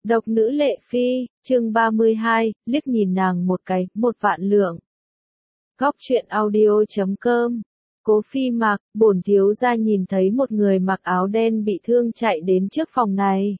Độc nữ Lệ Phi, chương 32, liếc nhìn nàng một cái, 1.000.000 lượng. Góc truyện audio.com. Cố Phi Mặc, bổn thiếu gia nhìn thấy một người mặc áo đen bị thương chạy đến trước phòng này.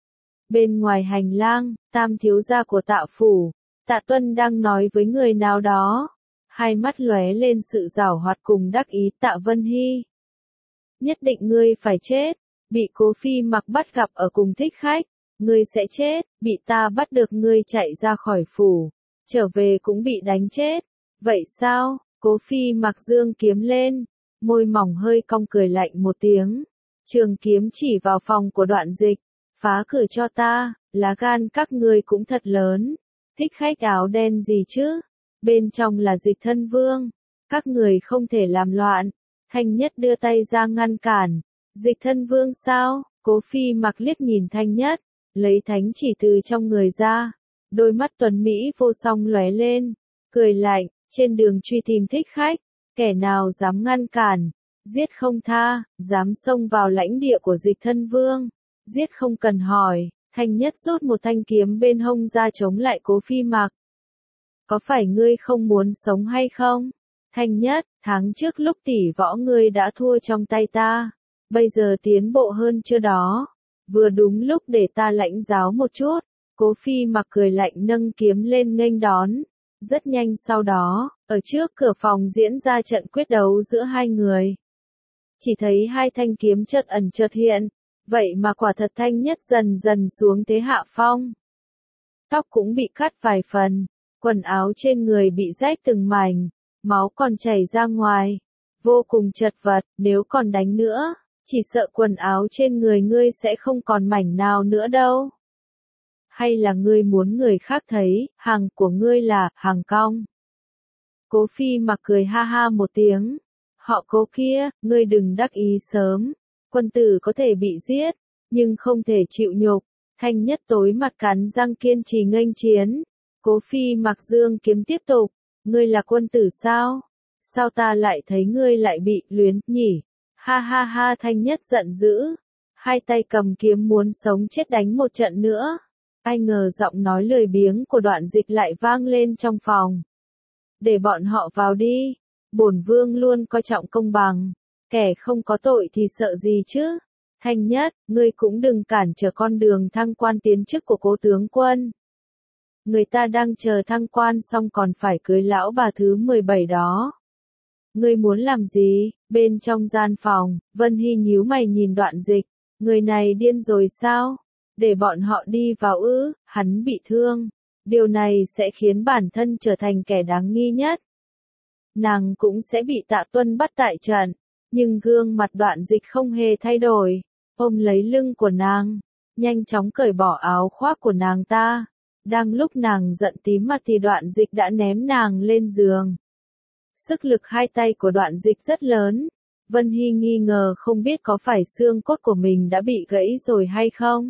Bên ngoài hành lang, Tam thiếu gia của Tạ phủ, Tạ Tuân đang nói với người nào đó, hai mắt lóe lên sự giảo hoạt cùng đắc ý. Tạ Vân Hy, nhất định ngươi phải chết, bị Cố Phi Mặc bắt gặp ở cùng thích khách. Ngươi sẽ chết, bị ta bắt được ngươi chạy ra khỏi phủ, trở về cũng bị đánh chết. Vậy sao? Cố Phi Mặc giương kiếm lên, môi mỏng hơi cong cười lạnh một tiếng. Trường kiếm chỉ vào phòng của Đoạn Dịch, phá cửa cho ta, lá gan các ngươi cũng thật lớn. Thích khách áo đen gì chứ? Bên trong là Dịch Thân Vương, các người không thể làm loạn. Thanh Nhất đưa tay ra ngăn cản. Dịch Thân Vương sao? Cố Phi Mặc liếc nhìn Thanh Nhất, lấy thánh chỉ từ trong người ra, đôi mắt tuấn mỹ vô song lóe lên, cười lạnh, trên đường truy tìm thích khách, kẻ nào dám ngăn cản, giết không tha, dám xông vào lãnh địa của Dịch Thân Vương, giết không cần hỏi. Thanh Nhất rút một thanh kiếm bên hông ra chống lại Cố Phi Mặc. Có phải ngươi không muốn sống hay không? Thanh Nhất, tháng trước lúc tỷ võ ngươi đã thua trong tay ta, bây giờ tiến bộ hơn chưa đó? Vừa đúng lúc để ta lãnh giáo một chút. Cố Phi Mặc cười lạnh nâng kiếm lên nghênh đón. Rất nhanh sau đó, ở trước cửa phòng diễn ra trận quyết đấu giữa hai người. Chỉ thấy hai thanh kiếm chợt ẩn chợt hiện, vậy mà quả thật Thanh Nhất dần dần xuống thế hạ phong. Tóc cũng bị cắt vài phần, quần áo trên người bị rách từng mảnh, máu còn chảy ra ngoài, vô cùng chật vật. Nếu còn đánh nữa, chỉ sợ quần áo trên người ngươi sẽ không còn mảnh nào nữa đâu. Hay là ngươi muốn người khác thấy, hàng của ngươi là hàng cong? Cố Phi Mặc cười ha ha một tiếng. Họ Cố kia, ngươi đừng đắc ý sớm. Quân tử có thể bị giết, nhưng không thể chịu nhục. Thanh Nhất tối mặt cắn răng kiên trì nghênh chiến. Cố Phi Mặc dương kiếm tiếp tục. Ngươi là quân tử sao? Sao ta lại thấy ngươi lại bị luyến nhỉ? Ha ha ha. Thanh Nhất giận dữ, hai tay cầm kiếm muốn sống chết đánh một trận nữa. Ai ngờ giọng nói lười biếng của Đoạn Dịch lại vang lên trong phòng. Để bọn họ vào đi, bổn vương luôn coi trọng công bằng, kẻ không có tội thì sợ gì chứ. Thanh Nhất, ngươi cũng đừng cản trở con đường thăng quan tiến chức của Cố tướng quân. Người ta đang chờ thăng quan xong còn phải cưới lão bà thứ 17 đó. Ngươi muốn làm gì? Bên trong gian phòng, Vân Hy nhíu mày nhìn Đoạn Dịch. Người này điên rồi sao? Để bọn họ đi vào ư? Hắn bị thương. Điều này sẽ khiến bản thân trở thành kẻ đáng nghi nhất. Nàng cũng sẽ bị Tạ Tuân bắt tại trận. Nhưng gương mặt Đoạn Dịch không hề thay đổi. Ôm lấy lưng của nàng, nhanh chóng cởi bỏ áo khoác của nàng ta. Đang lúc nàng giận tím mặt thì Đoạn Dịch đã ném nàng lên giường. Sức lực hai tay của Đoạn Dịch rất lớn. Vân Hy nghi ngờ không biết có phải xương cốt của mình đã bị gãy rồi hay không.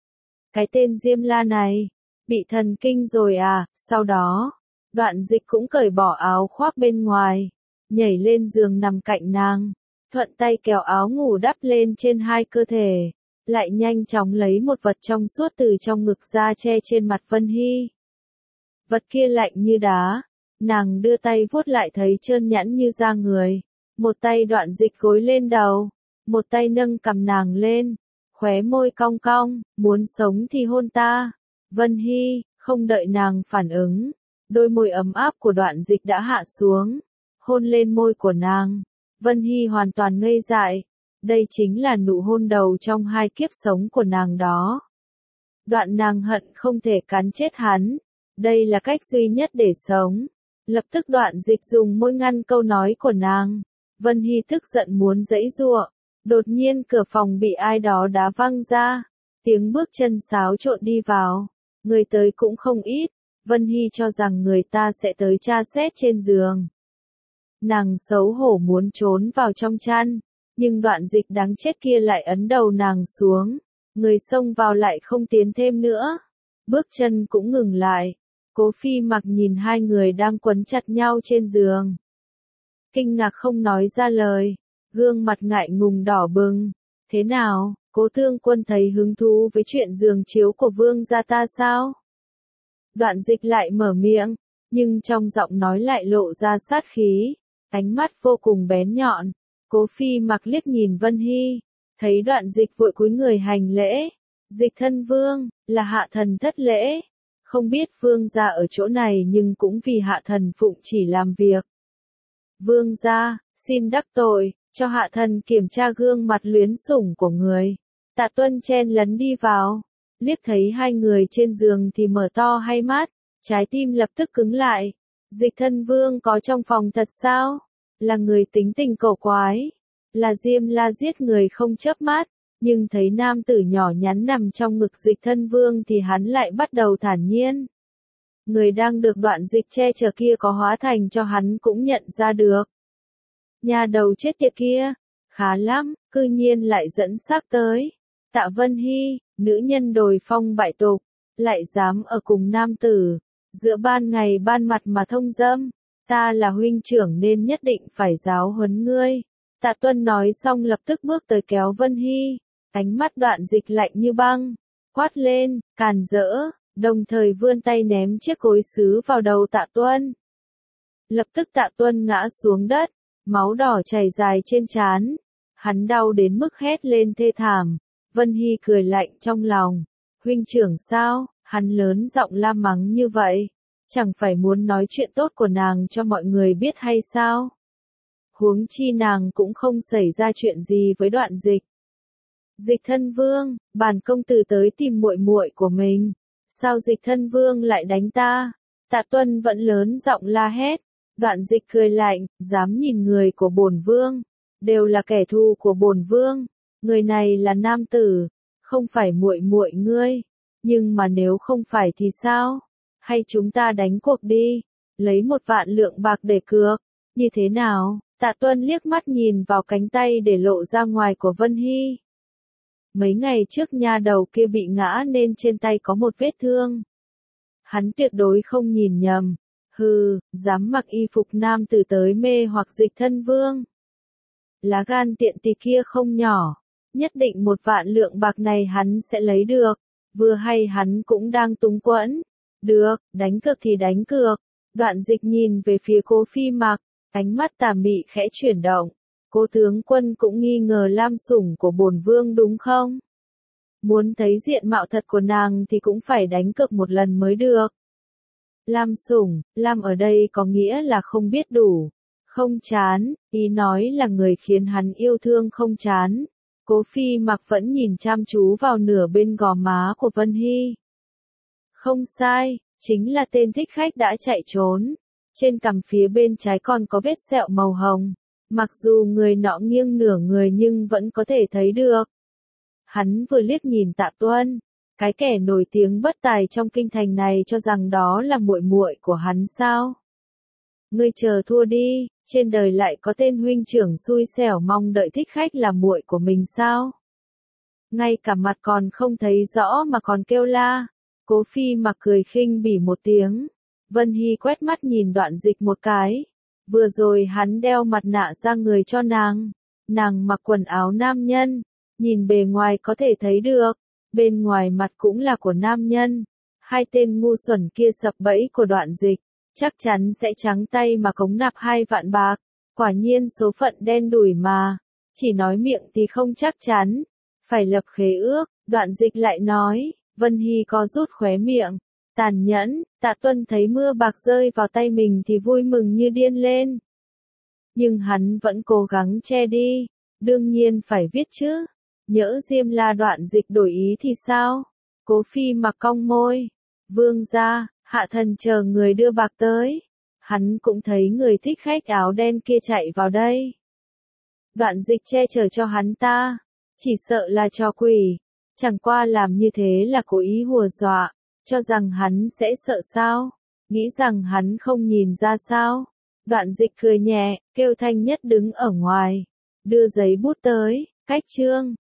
Cái tên Diêm La này, bị thần kinh rồi à? Sau đó, Đoạn Dịch cũng cởi bỏ áo khoác bên ngoài, nhảy lên giường nằm cạnh nàng, thuận tay kéo áo ngủ đắp lên trên hai cơ thể, lại nhanh chóng lấy một vật trong suốt từ trong ngực ra che trên mặt Vân Hy. Vật kia lạnh như đá. Nàng đưa tay vuốt lại thấy trơn nhẵn như da người. Một tay Đoạn Dịch gối lên đầu, một tay nâng cằm nàng lên, khóe môi cong cong, muốn sống thì hôn ta. Vân Hy, không đợi nàng phản ứng, đôi môi ấm áp của Đoạn Dịch đã hạ xuống, hôn lên môi của nàng. Vân Hy hoàn toàn ngây dại, đây chính là nụ hôn đầu trong hai kiếp sống của nàng đó. Đoạn nàng hận không thể cắn chết hắn, đây là cách duy nhất để sống. Lập tức Đoạn Dịch dùng môi ngăn câu nói của nàng. Vân Hy tức giận muốn giãy giụa. Đột nhiên cửa phòng bị ai đó đá văng ra. Tiếng bước chân xáo trộn đi vào. Người tới cũng không ít. Vân Hy cho rằng người ta sẽ tới tra xét trên giường. Nàng xấu hổ muốn trốn vào trong chăn. Nhưng Đoạn Dịch đáng chết kia lại ấn đầu nàng xuống. Người xông vào lại không tiến thêm nữa. Bước chân cũng ngừng lại. Cố Phi Mặc nhìn hai người đang quấn chặt nhau trên giường. Kinh ngạc không nói ra lời. Gương mặt ngại ngùng đỏ bừng. Thế nào? Cố Thương Quân thấy hứng thú với chuyện giường chiếu của vương gia ta sao? Đoạn Dịch lại mở miệng, nhưng trong giọng nói lại lộ ra sát khí, ánh mắt vô cùng bén nhọn. Cố Phi Mặc liếc nhìn Vân Hy, thấy Đoạn Dịch vội cúi người hành lễ. Dịch thân vương, là hạ thần thất lễ. Không biết vương gia ở chỗ này nhưng cũng vì hạ thần phụng chỉ làm việc. Vương gia, xin đắc tội, cho hạ thần kiểm tra gương mặt luyến sủng của người. Tạ Tuân chen lấn đi vào, liếc thấy hai người trên giường thì mở to hai mắt, trái tim lập tức cứng lại. Dịch thân vương có trong phòng thật sao? Là người tính tình cổ quái, là Diêm La giết người không chớp mắt, nhưng thấy nam tử nhỏ nhắn nằm trong ngực Dịch thân vương thì hắn lại bắt đầu thản nhiên. Người đang được Đoạn Dịch che chở kia có hóa thành cho hắn cũng nhận ra được. Nhà đầu chết tiệt kia, khá lắm, cư nhiên lại dẫn xác tới. Tạ Vân Hy, nữ nhân đồi phong bại tục, lại dám ở cùng nam tử, giữa ban ngày ban mặt mà thông dâm. Ta là huynh trưởng nên nhất định phải giáo huấn ngươi. Tạ Tuân nói xong lập tức bước tới kéo Vân Hy, ánh mắt Đoạn Dịch lạnh như băng, quát lên, càn rỡ, đồng thời vươn tay ném chiếc cối sứ vào đầu Tạ Tuân. Lập tức Tạ Tuân ngã xuống đất, máu đỏ chảy dài trên trán, hắn đau đến mức hét lên thê thảm. Vân Hy cười lạnh trong lòng, huynh trưởng sao, hắn lớn giọng la mắng như vậy, chẳng phải muốn nói chuyện tốt của nàng cho mọi người biết hay sao? Huống chi nàng cũng không xảy ra chuyện gì với Đoạn Dịch. Dịch thân vương, bản công tử tới tìm muội muội của mình, sao Dịch thân vương lại đánh ta? Tạ Tuân vẫn lớn giọng la hét. Đoạn Dịch cười lạnh, dám nhìn người của bổn vương, đều là kẻ thù của bổn vương. Người này là nam tử, không phải muội muội ngươi, nhưng mà nếu không phải thì sao? Hay chúng ta đánh cuộc đi, lấy 1 vạn lượng bạc để cược, như thế nào? Tạ Tuân liếc mắt nhìn vào cánh tay để lộ ra ngoài của Vân Hy. Mấy ngày trước nha đầu kia bị ngã nên trên tay có một vết thương. Hắn tuyệt đối không nhìn nhầm. Hừ, dám mặc y phục nam tử tới mê hoặc Dịch thân vương. Lá gan tiện tỳ kia không nhỏ, nhất định 1 vạn lượng bạc này hắn sẽ lấy được. Vừa hay hắn cũng đang túng quẫn. Được, đánh cược thì đánh cược. Đoạn Dịch nhìn về phía Cố Phi Mặc, ánh mắt tà mị khẽ chuyển động. Cố tướng quân cũng nghi ngờ lam sủng của bổn vương đúng không? Muốn thấy diện mạo thật của nàng thì cũng phải đánh cược một lần mới được. Lam sủng, lam ở đây có nghĩa là không biết đủ, không chán, ý nói là người khiến hắn yêu thương không chán. Cố Phi Mặc vẫn nhìn chăm chú vào nửa bên gò má của Vân Hy. Không sai, chính là tên thích khách đã chạy trốn. Trên cằm phía bên trái còn có vết sẹo màu hồng. Mặc dù người nọ nghiêng nửa người nhưng vẫn có thể thấy được. Hắn vừa liếc nhìn Tạ Tuân, cái kẻ nổi tiếng bất tài trong kinh thành này cho rằng đó là muội muội của hắn sao? Ngươi chờ thua đi, trên đời lại có tên huynh trưởng xui xẻo mong đợi thích khách là muội của mình sao? Ngay cả mặt còn không thấy rõ mà còn kêu la. Cố Phi Mặc cười khinh bỉ một tiếng. Vân Hy quét mắt nhìn Đoạn Dịch một cái. Vừa rồi hắn đeo mặt nạ ra người cho nàng. Nàng mặc quần áo nam nhân. Nhìn bề ngoài có thể thấy được. Bên ngoài mặt cũng là của nam nhân. Hai tên ngu xuẩn kia sập bẫy của Đoạn Dịch. Chắc chắn sẽ trắng tay mà cống nạp 2 vạn bạc. Quả nhiên số phận đen đủi mà. Chỉ nói miệng thì không chắc chắn. Phải lập khế ước. Đoạn Dịch lại nói. Vân Hy co rút khóe miệng. Tàn nhẫn. Tạ Tuân thấy mưa bạc rơi vào tay mình thì vui mừng như điên lên. Nhưng hắn vẫn cố gắng che đi. Đương nhiên phải viết chứ. Nhỡ Diêm La Đoạn Dịch đổi ý thì sao? Cố Phi Mặc cong môi. Vương gia, hạ thần chờ người đưa bạc tới. Hắn cũng thấy người thích khách áo đen kia chạy vào đây. Đoạn Dịch che chở cho hắn ta. Chỉ sợ là trò quỷ. Chẳng qua làm như thế là cố ý hùa dọa. Cho rằng hắn sẽ sợ sao? Nghĩ rằng hắn không nhìn ra sao? Đoạn Dịch cười nhẹ, kêu Thanh Nhất đứng ở ngoài. Đưa giấy bút tới, cách chương.